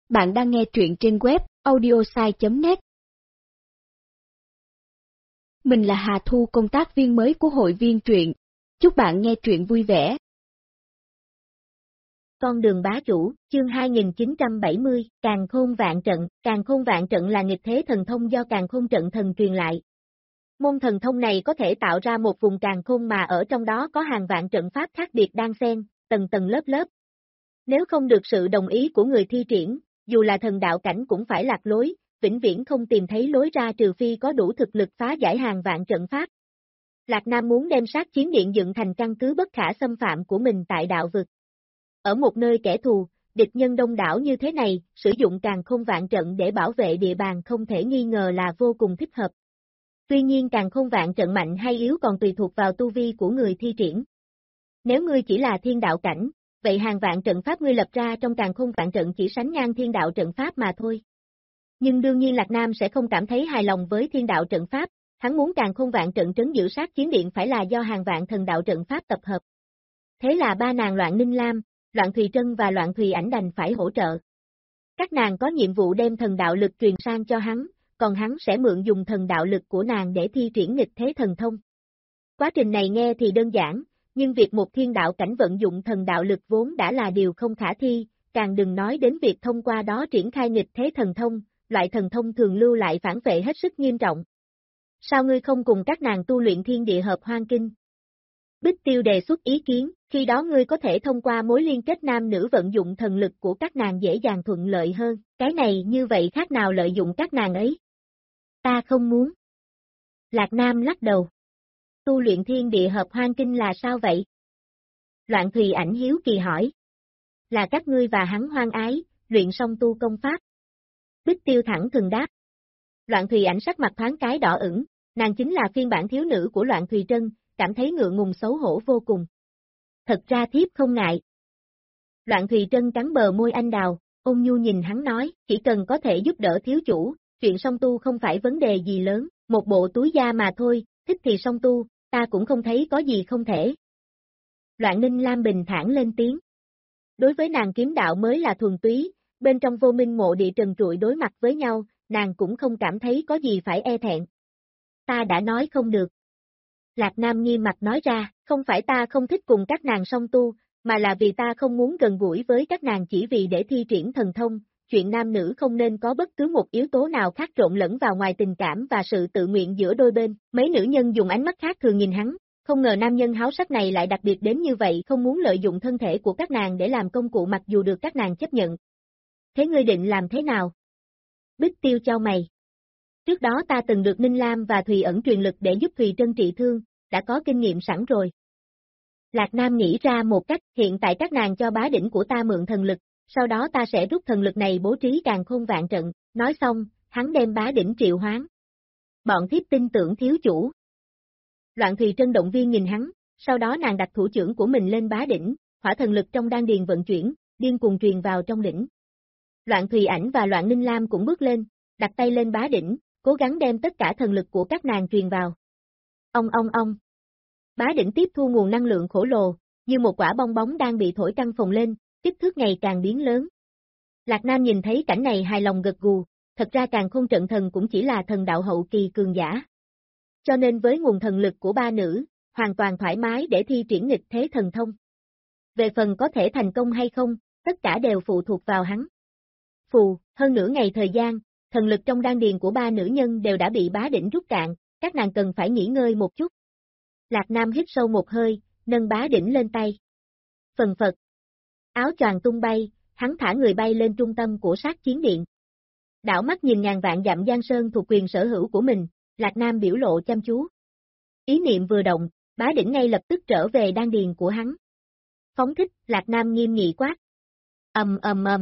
Bạn đang nghe truyện trên web audiosai.net. Mình là Hà Thu, công tác viên mới của hội viên truyện. Chúc bạn nghe truyện vui vẻ. Con đường bá chủ, chương 2970, Càn Khôn Vạn Trận. Càn Khôn Vạn Trận là nghịch thế thần thông do Càn Khôn Trận Thần truyền lại. Môn thần thông này có thể tạo ra một vùng càn khôn mà ở trong đó có hàng vạn trận pháp khác biệt đan xen, tầng tầng lớp lớp. Nếu không được sự đồng ý của người thi triển, dù là thần đạo cảnh cũng phải lạc lối, vĩnh viễn không tìm thấy lối ra trừ phi có đủ thực lực phá giải hàng vạn trận pháp. Lạc Nam muốn đem sát chiến điện dựng thành căn cứ bất khả xâm phạm của mình tại đạo vực. Ở một nơi kẻ thù, địch nhân đông đảo như thế này, sử dụng Càn Khôn Vạn Trận để bảo vệ địa bàn không thể nghi ngờ là vô cùng thích hợp. Tuy nhiên Càn Khôn Vạn Trận mạnh hay yếu còn tùy thuộc vào tu vi của người thi triển. Nếu ngươi chỉ là thiên đạo cảnh, vậy hàng vạn trận pháp ngươi lập ra trong Càn Khôn Vạn Trận chỉ sánh ngang thiên đạo trận pháp mà thôi. Nhưng đương nhiên Lạc Nam sẽ không cảm thấy hài lòng với thiên đạo trận pháp, hắn muốn Càn Khôn Vạn Trận trấn giữ sát chiến điện phải là do hàng vạn thần đạo trận pháp tập hợp. Thế là ba nàng Loạn Ninh Lam, Loạn Thùy Trân và Loạn Thùy Ảnh đành phải hỗ trợ. Các nàng có nhiệm vụ đem thần đạo lực truyền sang cho hắn, còn hắn sẽ mượn dùng thần đạo lực của nàng để thi triển nghịch thế thần thông. Quá trình này nghe thì đơn giản, nhưng việc một thiên đạo cảnh vận dụng thần đạo lực vốn đã là điều không khả thi, càng đừng nói đến việc thông qua đó triển khai nghịch thế thần thông, loại thần thông thường lưu lại phản vệ hết sức nghiêm trọng. Sao ngươi không cùng các nàng tu luyện thiên địa hợp hoang kinh? Bích Tiêu đề xuất ý kiến, khi đó ngươi có thể thông qua mối liên kết nam nữ vận dụng thần lực của các nàng dễ dàng thuận lợi hơn, cái này như vậy khác nào lợi dụng các nàng ấy? Ta không muốn. Lạc Nam lắc đầu. Tu luyện thiên địa hợp hoang kinh là sao vậy? Loạn Thùy Ảnh hiếu kỳ hỏi. Là các ngươi và hắn hoang ái, luyện song tu công pháp. Bích Tiêu thẳng thừng đáp. Loạn Thùy Ảnh sắc mặt thoáng cái đỏ ửng, nàng chính là phiên bản thiếu nữ của Loạn Thùy Trân, cảm thấy ngượng ngùng xấu hổ vô cùng. Thật ra thiếp không ngại. Loạn Thùy Trân cắn bờ môi anh đào, ôn nhu nhìn hắn nói, chỉ cần có thể giúp đỡ thiếu chủ, chuyện song tu không phải vấn đề gì lớn, một bộ túi da mà thôi, thích thì song tu, ta cũng không thấy có gì không thể. Loạn Ninh Lam bình thản lên tiếng. Đối với nàng kiếm đạo mới là thuần túy, bên trong vô minh mộ địa trần trụi đối mặt với nhau, nàng cũng không cảm thấy có gì phải e thẹn. Ta đã nói không được. Lạc Nam nghiêm mặt nói ra, không phải ta không thích cùng các nàng song tu, mà là vì ta không muốn gần gũi với các nàng chỉ vì để thi triển thần thông, chuyện nam nữ không nên có bất cứ một yếu tố nào khác trộn lẫn vào ngoài tình cảm và sự tự nguyện giữa đôi bên. Mấy nữ nhân dùng ánh mắt khác thường nhìn hắn, không ngờ nam nhân háo sắc này lại đặc biệt đến như vậy, không muốn lợi dụng thân thể của các nàng để làm công cụ mặc dù được các nàng chấp nhận. Thế ngươi định làm thế nào? Bích Tiêu chau mày. Trước đó ta từng được Ninh Lam và Thùy Ẩn truyền lực để giúp Thùy Trân trị thương, đã có kinh nghiệm sẵn rồi. Lạc Nam nghĩ ra một cách, hiện tại các nàng cho bá đỉnh của ta mượn thần lực, sau đó ta sẽ rút thần lực này bố trí Càn Khôn Vạn Trận, nói xong, hắn đem bá đỉnh triệu hoán. Bọn thiếp tin tưởng thiếu chủ. Loạn Thùy Trân động viên nhìn hắn, sau đó nàng đặt thủ trưởng của mình lên bá đỉnh, hỏa thần lực trong đan điền vận chuyển, điên cuồng truyền vào trong đỉnh. Loạn Thùy Ảnh và Loạn Ninh Lam cũng bước lên, đặt tay lên bá đỉnh, cố gắng đem tất cả thần lực của các nàng truyền vào. Ong. Bá đỉnh tiếp thu nguồn năng lượng khổng lồ, như một quả bong bóng đang bị thổi căng phồng lên, kích thước ngày càng biến lớn. Lạc Nam nhìn thấy cảnh này hài lòng gật gù, thật ra Càn Khôn Trận Thần cũng chỉ là thần đạo hậu kỳ cường giả. Cho nên với nguồn thần lực của ba nữ, hoàn toàn thoải mái để thi triển nghịch thế thần thông. Về phần có thể thành công hay không, tất cả đều phụ thuộc vào hắn. Hơn nửa ngày thời gian, thần lực trong đan điền của ba nữ nhân đều đã bị bá đỉnh rút cạn, các nàng cần phải nghỉ ngơi một chút. Lạc Nam hít sâu một hơi, nâng bá đỉnh lên tay. Phần phật. Áo choàng tung bay, hắn thả người bay lên trung tâm của sát chiến điện. Đảo mắt nhìn ngàn vạn dặm giang sơn thuộc quyền sở hữu của mình, Lạc Nam biểu lộ chăm chú. Ý niệm vừa động, bá đỉnh ngay lập tức trở về đan điền của hắn. Phóng thích, Lạc Nam nghiêm nghị quát. Ầm.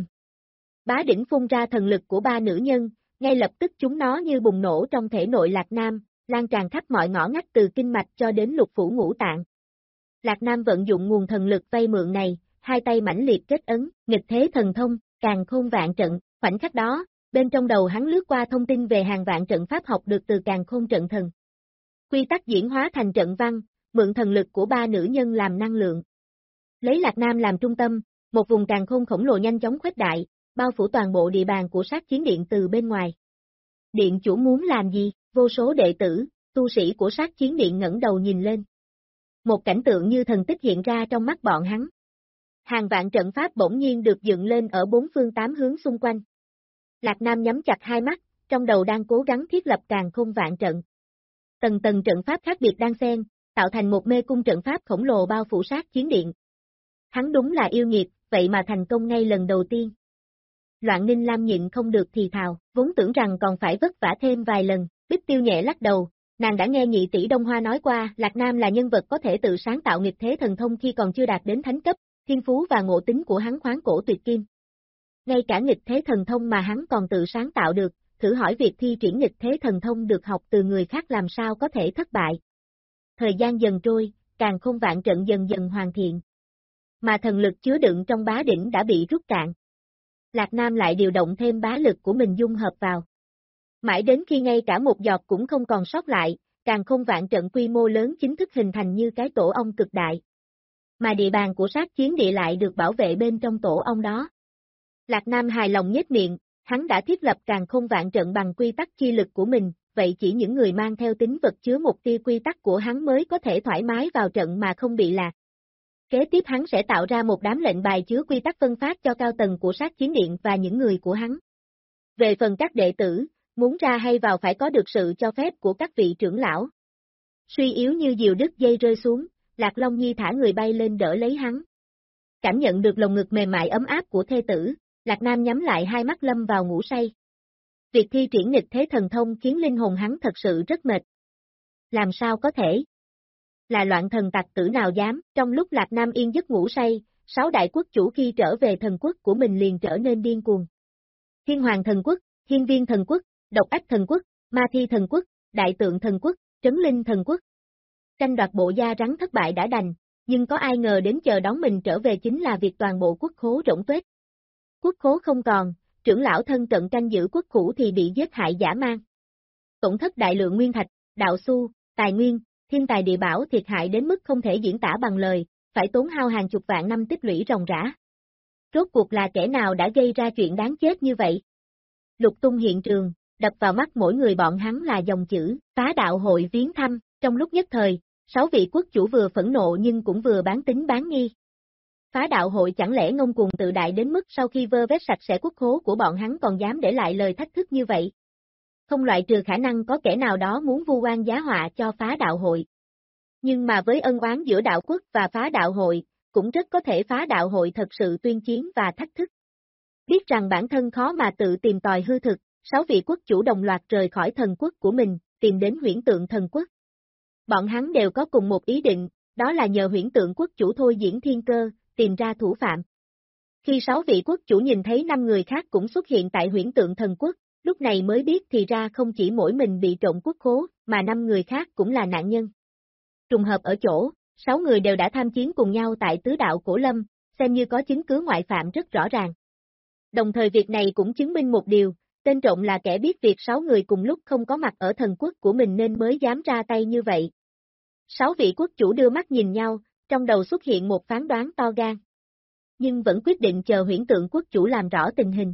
Bá đỉnh phun ra thần lực của ba nữ nhân, ngay lập tức chúng nó như bùng nổ trong thể nội Lạc Nam, lan tràn khắp mọi ngõ ngách từ kinh mạch cho đến lục phủ ngũ tạng. Lạc Nam vận dụng nguồn thần lực vay mượn này, hai tay mãnh liệt kết ấn, nghịch thế thần thông, Càn Khôn Vạn Trận, khoảnh khắc đó, bên trong đầu hắn lướt qua thông tin về hàng vạn trận pháp học được từ Càn Khôn Trận Thần. Quy tắc diễn hóa thành trận văn, mượn thần lực của ba nữ nhân làm năng lượng. Lấy Lạc Nam làm trung tâm, một vùng càn khôn khổng lồ nhanh chóng khuếch đại, bao phủ toàn bộ địa bàn của sát chiến điện từ bên ngoài. Điện chủ muốn làm gì? Vô số đệ tử, tu sĩ của sát chiến điện ngẩng đầu nhìn lên. Một cảnh tượng như thần tích hiện ra trong mắt bọn hắn. Hàng vạn trận pháp bỗng nhiên được dựng lên ở bốn phương tám hướng xung quanh. Lạc Nam nhắm chặt hai mắt, trong đầu đang cố gắng thiết lập càn khôn vạn trận. Tầng tầng trận pháp khác biệt đan xen, tạo thành một mê cung trận pháp khổng lồ bao phủ sát chiến điện. Hắn đúng là yêu nghiệt, vậy mà thành công ngay lần đầu tiên. Loạn Ninh Lam nhịn không được thì thào, vốn tưởng rằng còn phải vất vả thêm vài lần, Bích Tiêu nhẹ lắc đầu, nàng đã nghe nhị tỷ Đông Hoa nói qua, Lạc Nam là nhân vật có thể tự sáng tạo nghịch thế thần thông khi còn chưa đạt đến thánh cấp, thiên phú và ngộ tính của hắn khoáng cổ tuyệt kim. Ngay cả nghịch thế thần thông mà hắn còn tự sáng tạo được, thử hỏi việc thi triển nghịch thế thần thông được học từ người khác làm sao có thể thất bại. Thời gian dần trôi, càn khôn vạn trận dần dần hoàn thiện. Mà thần lực chứa đựng trong bá đỉnh đã bị rút cạn. Lạc Nam lại điều động thêm bá lực của mình dung hợp vào. Mãi đến khi ngay cả một giọt cũng không còn sót lại, càn khôn vạn trận quy mô lớn chính thức hình thành như cái tổ ong cực đại. Mà địa bàn của sát chiến địa lại được bảo vệ bên trong tổ ong đó. Lạc Nam hài lòng nhếch miệng, hắn đã thiết lập càn khôn vạn trận bằng quy tắc chi lực của mình, vậy chỉ những người mang theo tính vật chứa một tia quy tắc của hắn mới có thể thoải mái vào trận mà không bị lạc. Kế tiếp hắn sẽ tạo ra một đám lệnh bài chứa quy tắc phân phát cho cao tầng của sát chiến điện và những người của hắn. Về phần các đệ tử, muốn ra hay vào phải có được sự cho phép của các vị trưởng lão. Suy yếu như diều đứt dây rơi xuống, Lạc Long Nhi thả người bay lên đỡ lấy hắn. Cảm nhận được lồng ngực mềm mại ấm áp của thê tử, Lạc Nam nhắm lại hai mắt lâm vào ngủ say. Việc thi triển nghịch thế thần thông khiến linh hồn hắn thật sự rất mệt. Làm sao có thể? Là loạn thần tặc tử nào dám, trong lúc Lạc Nam yên giấc ngủ say, 6 đại quốc chủ khi trở về thần quốc của mình liền trở nên điên cuồng. Thiên Hoàng thần quốc, Hiên Viên thần quốc, Độc Ách thần quốc, Ma Thi thần quốc, Đại Tượng thần quốc, Trấn Linh thần quốc. Tranh đoạt bộ da rắn thất bại đã đành, nhưng có ai ngờ đến chờ đón mình trở về chính là việc toàn bộ quốc khố rỗng tuếch. Quốc khố không còn, trưởng lão thân cận canh giữ quốc khủ thì bị giết hại dã man. Tổn thất đại lượng nguyên thạch, đạo xu, tài nguyên, thiên tài địa bảo thiệt hại đến mức không thể diễn tả bằng lời, phải tốn hao hàng chục vạn năm tích lũy ròng rã. Rốt cuộc là kẻ nào đã gây ra chuyện đáng chết như vậy? Lục tung hiện trường, đập vào mắt mỗi người bọn hắn là dòng chữ, phá đạo hội viếng thăm, trong lúc nhất thời, 6 vị quốc chủ vừa phẫn nộ nhưng cũng vừa bán tín bán nghi. Phá đạo hội chẳng lẽ ngông cuồng tự đại đến mức sau khi vơ vét sạch sẽ quốc khố của bọn hắn còn dám để lại lời thách thức như vậy? Không loại trừ khả năng có kẻ nào đó muốn vu oan giá họa cho phá đạo hội. Nhưng mà với ân oán giữa đạo quốc và phá đạo hội, cũng rất có thể phá đạo hội thật sự tuyên chiến và thách thức. Biết rằng bản thân khó mà tự tìm tòi hư thực, 6 vị quốc chủ đồng loạt rời khỏi thần quốc của mình, tìm đến Huyễn Tượng thần quốc. Bọn hắn đều có cùng một ý định, đó là nhờ Huyễn Tượng quốc chủ thôi diễn thiên cơ, tìm ra thủ phạm. Khi 6 vị quốc chủ nhìn thấy 5 người khác cũng xuất hiện tại Huyễn Tượng thần quốc, lúc này mới biết thì ra không chỉ mỗi mình bị trộm quốc khố, mà 5 người khác cũng là nạn nhân. Trùng hợp ở chỗ, 6 người đều đã tham chiến cùng nhau tại tứ đạo Cổ Lâm, xem như có chứng cứ ngoại phạm rất rõ ràng. Đồng thời việc này cũng chứng minh một điều, tên trộm là kẻ biết việc 6 người cùng lúc không có mặt ở thần quốc của mình nên mới dám ra tay như vậy. 6 vị quốc chủ đưa mắt nhìn nhau, trong đầu xuất hiện một phán đoán to gan. Nhưng vẫn quyết định chờ Huyễn Tượng quốc chủ làm rõ tình hình.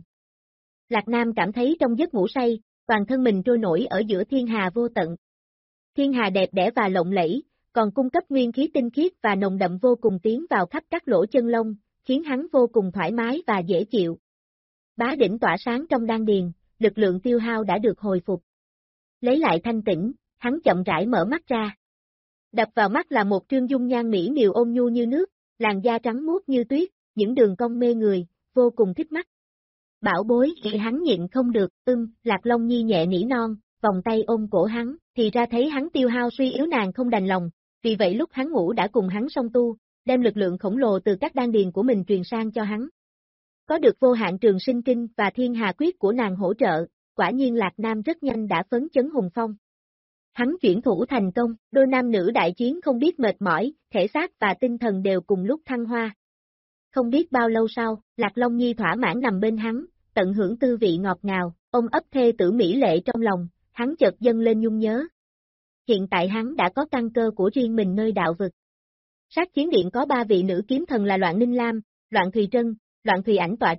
Lạc Nam cảm thấy trong giấc ngủ say, toàn thân mình trôi nổi ở giữa thiên hà vô tận. Thiên hà đẹp đẽ và lộng lẫy, còn cung cấp nguyên khí tinh khiết và nồng đậm vô cùng tiến vào khắp các lỗ chân lông, khiến hắn vô cùng thoải mái và dễ chịu. Bá đỉnh tỏa sáng trong đan điền, lực lượng tiêu hao đã được hồi phục. Lấy lại thanh tĩnh, hắn chậm rãi mở mắt ra. Đập vào mắt là một trương dung nhan mỹ miều ôn nhu như nước, làn da trắng muốt như tuyết, những đường cong mê người, vô cùng thích mắt. Bảo bối, hắn nhịn không được, Lạc Long Nhi nhẹ nỉ non, vòng tay ôm cổ hắn, thì ra thấy hắn tiêu hao suy yếu nàng không đành lòng, vì vậy lúc hắn ngủ đã cùng hắn song tu, đem lực lượng khổng lồ từ các đan điền của mình truyền sang cho hắn. Có được vô hạn trường sinh kinh và thiên hà quyết của nàng hỗ trợ, quả nhiên Lạc Nam rất nhanh đã phấn chấn hùng phong. Hắn chuyển thủ thành công, đôi nam nữ đại chiến không biết mệt mỏi, thể xác và tinh thần đều cùng lúc thăng hoa. Không biết bao lâu sau, Lạc Long Nhi thỏa mãn nằm bên hắn, tận hưởng tư vị ngọt ngào, ôm ấp thê tử mỹ lệ trong lòng, hắn chợt dâng lên nhung nhớ. Hiện tại hắn đã có căn cơ của riêng mình nơi đạo vực. Sát chiến điện có 3 vị nữ kiếm thần là Loạn Ninh Lam, Loạn Thùy Trân, Loạn Thùy Ảnh tọa trấn,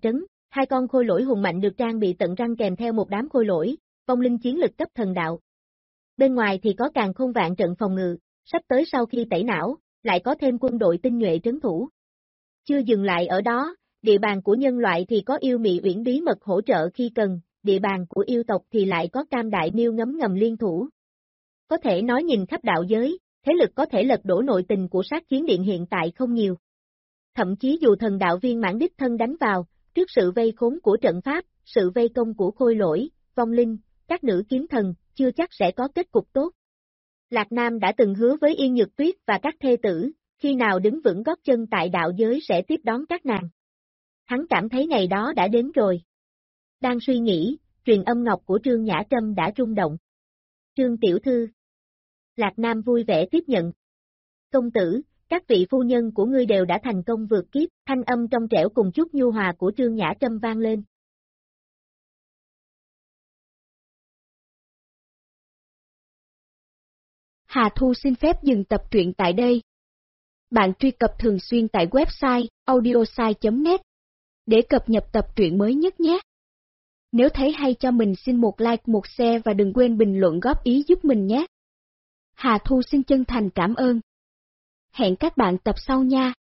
Hai con khôi lỗi hùng mạnh được trang bị tận răng kèm theo một đám khôi lỗi, vong linh chiến lực cấp thần đạo. Bên ngoài thì có càn khôn vạn trận phòng ngự, sắp tới sau khi tẩy não, lại có thêm quân đội tinh nhuệ trấn thủ. Chưa dừng lại ở đó, địa bàn của nhân loại thì có yêu mị uyển bí mật hỗ trợ khi cần, địa bàn của yêu tộc thì lại có Cam Đại Miêu ngấm ngầm liên thủ. Có thể nói nhìn khắp đạo giới, thế lực có thể lật đổ nội tình của sát chiến điện hiện tại không nhiều. Thậm chí dù thần đạo viên mãn đích thân đánh vào, trước sự vây khốn của trận pháp, sự vây công của khôi lỗi, vong linh, các nữ kiếm thần, chưa chắc sẽ có kết cục tốt. Lạc Nam đã từng hứa với Yên Nhược Tuyết và các thê tử, khi nào đứng vững gót chân tại đạo giới sẽ tiếp đón các nàng. Hắn cảm thấy ngày đó đã đến rồi. Đang suy nghĩ, truyền âm ngọc của Trương Nhã Trâm đã rung động. Trương tiểu thư. Lạc Nam vui vẻ tiếp nhận. Công tử, các vị phu nhân của ngươi đều đã thành công vượt kiếp, thanh âm trong trẻo cùng chút nhu hòa của Trương Nhã Trâm vang lên. Hà Thu xin phép dừng tập truyện tại đây. Bạn truy cập thường xuyên tại website audiosai.net để cập nhật tập truyện mới nhất nhé. Nếu thấy hay cho mình xin một like, một share và đừng quên bình luận góp ý giúp mình nhé. Hà Thu xin chân thành cảm ơn. Hẹn các bạn tập sau nha.